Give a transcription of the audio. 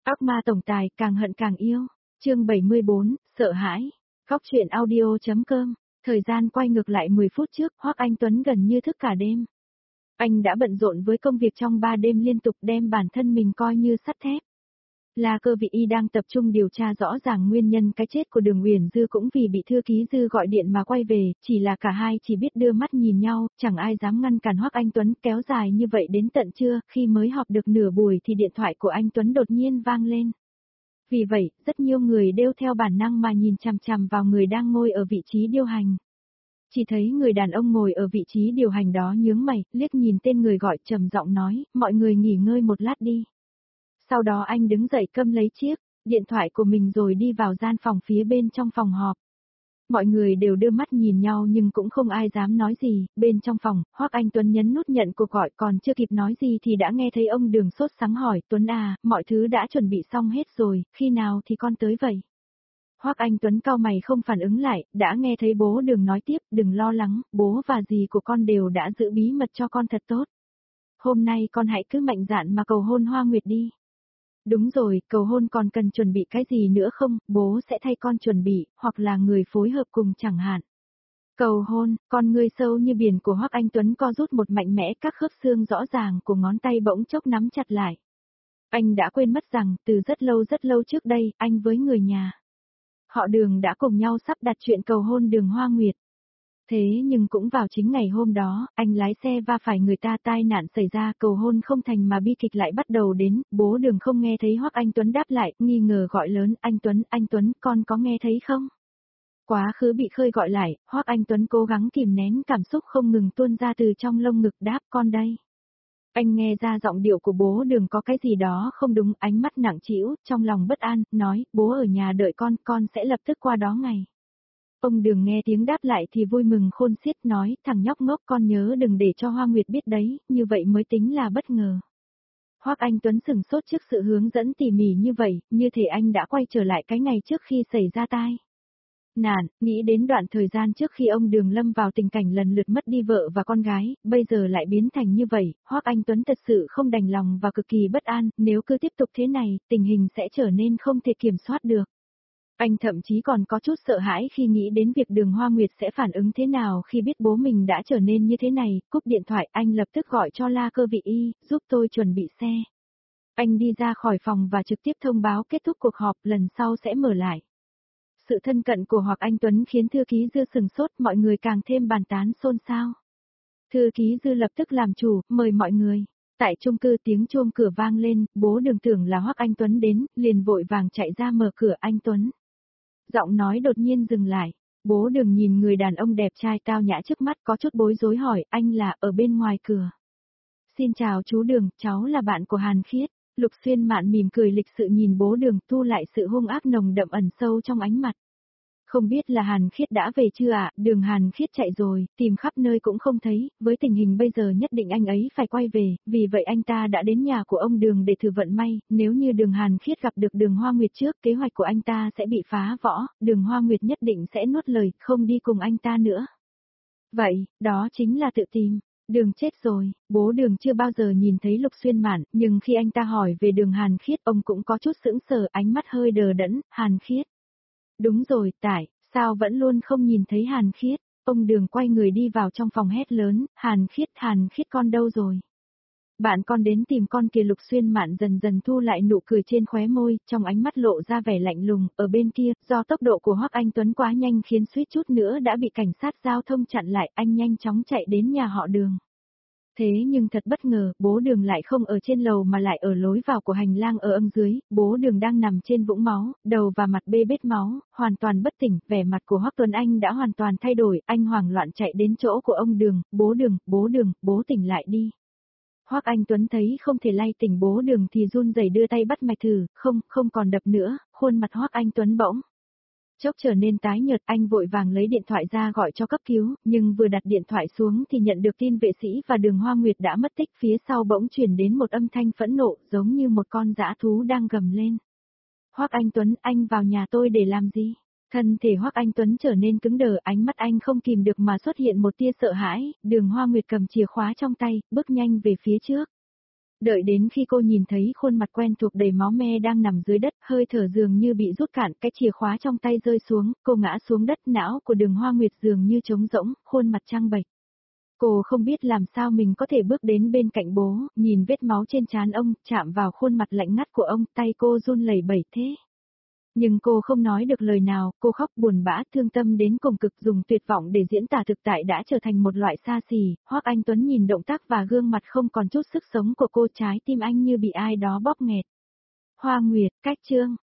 Ác ma tổng tài càng hận càng yêu. Chương 74, sợ hãi. Góc truyện audio.com. Thời gian quay ngược lại 10 phút trước, Hoắc Anh Tuấn gần như thức cả đêm. Anh đã bận rộn với công việc trong 3 đêm liên tục, đem bản thân mình coi như sắt thép. La Cơ Vị Y đang tập trung điều tra rõ ràng nguyên nhân cái chết của Đường Uyển Dư, cũng vì bị thư ký Dư gọi điện mà quay về, chỉ là cả hai chỉ biết đưa mắt nhìn nhau, chẳng ai dám ngăn cản Hoắc Anh Tuấn. Kéo dài như vậy đến tận trưa, khi mới họp được nửa buổi thì điện thoại của anh Tuấn đột nhiên vang lên. Vì vậy, rất nhiều người đều theo bản năng mà nhìn chằm chằm vào người đang ngồi ở vị trí điều hành. Chỉ thấy người đàn ông ngồi ở vị trí điều hành đó nhướng mày, liếc nhìn tên người gọi, trầm giọng nói, mọi người nghỉ ngơi một lát đi. Sau đó anh đứng dậy cầm lấy chiếc điện thoại của mình rồi đi vào gian phòng phía bên trong phòng họp. Mọi người đều đưa mắt nhìn nhau nhưng cũng không ai dám nói gì. Bên trong phòng, Hoắc Anh Tuấn nhấn nút nhận cuộc gọi, còn chưa kịp nói gì thì đã nghe thấy ông Đường sốt sắng hỏi, Tuấn à, mọi thứ đã chuẩn bị xong hết rồi, khi nào thì con tới vậy? Hoắc Anh Tuấn cau mày không phản ứng lại, đã nghe thấy bố Đường nói tiếp, đừng lo lắng, bố và dì của con đều đã giữ bí mật cho con thật tốt. Hôm nay con hãy cứ mạnh dạn mà cầu hôn Hoa Nguyệt đi. Đúng rồi, cầu hôn còn cần chuẩn bị cái gì nữa không, bố sẽ thay con chuẩn bị, hoặc là người phối hợp cùng chẳng hạn. Cầu hôn, con ngươi sâu như biển của Hoắc Anh Tuấn co rút một mạnh mẽ, các khớp xương rõ ràng của ngón tay bỗng chốc nắm chặt lại. Anh đã quên mất rằng, từ rất lâu trước đây, anh với người nhà họ Đường đã cùng nhau sắp đặt chuyện cầu hôn Đường Hoa Nguyệt. Thế nhưng cũng vào chính ngày hôm đó, anh lái xe va phải người ta, tai nạn xảy ra, cầu hôn không thành mà bi kịch lại bắt đầu đến. Bố Đường không nghe thấy Hoắc Anh Tuấn đáp lại, nghi ngờ gọi lớn, anh Tuấn, con có nghe thấy không? Quá khứ bị khơi gọi lại, Hoắc Anh Tuấn cố gắng kìm nén cảm xúc không ngừng tuôn ra từ trong lông ngực, đáp, con đây. Anh nghe ra giọng điệu của bố Đường có cái gì đó không đúng, ánh mắt nặng trĩu, trong lòng bất an, nói, bố ở nhà đợi con sẽ lập tức qua đó ngay. Ông Đường nghe tiếng đáp lại thì vui mừng khôn xiết, nói, thằng nhóc ngốc, con nhớ đừng để cho Hoa Nguyệt biết đấy, như vậy mới tính là bất ngờ. Hoắc Anh Tuấn sửng sốt trước sự hướng dẫn tỉ mỉ như vậy, như thể anh đã quay trở lại cái ngày trước khi xảy ra tai nạn, nghĩ đến đoạn thời gian trước khi ông Đường lâm vào tình cảnh lần lượt mất đi vợ và con gái, bây giờ lại biến thành như vậy, Hoắc Anh Tuấn thật sự không đành lòng và cực kỳ bất an, nếu cứ tiếp tục thế này, tình hình sẽ trở nên không thể kiểm soát được. Anh thậm chí còn có chút sợ hãi khi nghĩ đến việc Đường Hoa Nguyệt sẽ phản ứng thế nào khi biết bố mình đã trở nên như thế này. Cúp điện thoại, anh lập tức gọi cho La Cơ Vị Y, giúp tôi chuẩn bị xe. Anh đi ra khỏi phòng và trực tiếp thông báo kết thúc cuộc họp, lần sau sẽ mở lại. Sự thân cận của Hoắc Anh Tuấn khiến thư ký Dư sừng sốt, mọi người càng thêm bàn tán xôn xao. Thư ký Dư lập tức làm chủ, mời mọi người. Tại chung cư tiếng chuông cửa vang lên, bố Đường tưởng là Hoắc Anh Tuấn đến, liền vội vàng chạy ra mở cửa. Anh Tuấn. Giọng nói đột nhiên dừng lại, bố Đường nhìn người đàn ông đẹp trai cao nhã trước mắt có chút bối rối hỏi, anh là ở bên ngoài cửa. Xin chào chú Đường, cháu là bạn của Hàn Khiết. Lục Xuyên Mạn mỉm cười lịch sự nhìn bố Đường, thu lại sự hung ác nồng đậm ẩn sâu trong ánh mặt. Không biết là Hàn Khiết đã về chưa ạ? Đường Hàn Khiết chạy rồi, tìm khắp nơi cũng không thấy, với tình hình bây giờ nhất định anh ấy phải quay về, vì vậy anh ta đã đến nhà của ông Đường để thử vận may, nếu như Đường Hàn Khiết gặp được Đường Hoa Nguyệt trước, kế hoạch của anh ta sẽ bị phá vỡ, Đường Hoa Nguyệt nhất định sẽ nuốt lời, không đi cùng anh ta nữa. Vậy, đó chính là tự tìm. Đường chết rồi, bố Đường chưa bao giờ nhìn thấy Lục Xuyên Mạn, nhưng khi anh ta hỏi về Đường Hàn Khiết, ông cũng có chút sững sờ, ánh mắt hơi đờ đẫn, Hàn Khiết. Đúng rồi, sao vẫn luôn không nhìn thấy Hàn Khiết? Ông Đường quay người đi vào trong phòng hét lớn, Hàn Khiết con đâu rồi? Bạn con đến tìm con kìa. Lục Xuyên Mạn dần dần thu lại nụ cười trên khóe môi, trong ánh mắt lộ ra vẻ lạnh lùng, ở bên kia, do tốc độ của Hoắc Anh Tuấn quá nhanh khiến suýt chút nữa đã bị cảnh sát giao thông chặn lại, anh nhanh chóng chạy đến nhà họ Đường. Thế nhưng thật bất ngờ, bố Đường lại không ở trên lầu mà lại ở lối vào của hành lang ở dưới, bố Đường đang nằm trên vũng máu, đầu và mặt bê bết máu, hoàn toàn bất tỉnh, vẻ mặt của Hoắc Tuấn Anh đã hoàn toàn thay đổi, anh hoảng loạn chạy đến chỗ của ông Đường, bố tỉnh lại đi. Hoắc Anh Tuấn thấy không thể lay tỉnh bố Đường thì run rẩy đưa tay bắt mạch thử, không còn đập nữa, khuôn mặt Hoắc Anh Tuấn bỗng chốc trở nên tái nhợt, anh vội vàng lấy điện thoại ra gọi cho cấp cứu, nhưng vừa đặt điện thoại xuống thì nhận được tin vệ sĩ và Đường Hoa Nguyệt đã mất tích, phía sau bỗng truyền đến một âm thanh phẫn nộ, giống như một con dã thú đang gầm lên. Hoắc Anh Tuấn, anh vào nhà tôi để làm gì? Thân thể Hoắc Anh Tuấn trở nên cứng đờ, ánh mắt anh không kìm được mà xuất hiện một tia sợ hãi, Đường Hoa Nguyệt cầm chìa khóa trong tay, bước nhanh về phía trước. Đợi đến khi cô nhìn thấy khuôn mặt quen thuộc đầy máu me đang nằm dưới đất, hơi thở dường như bị rút cạn, cái chìa khóa trong tay rơi xuống, cô ngã xuống đất, não của Đường Hoa Nguyệt dường như trống rỗng, khuôn mặt trắng bệch. Cô không biết làm sao mình có thể bước đến bên cạnh bố, nhìn vết máu trên trán ông, chạm vào khuôn mặt lạnh ngắt của ông, tay cô run lẩy bẩy thế. Nhưng cô không nói được lời nào, cô khóc buồn bã, thương tâm đến cùng cực, dùng tuyệt vọng để diễn tả thực tại đã trở thành một loại xa xỉ. Hoắc Anh Tuấn nhìn động tác và gương mặt không còn chút sức sống của cô, trái tim anh như bị ai đó bóp nghẹt. Hoa Nguyệt, cách chương.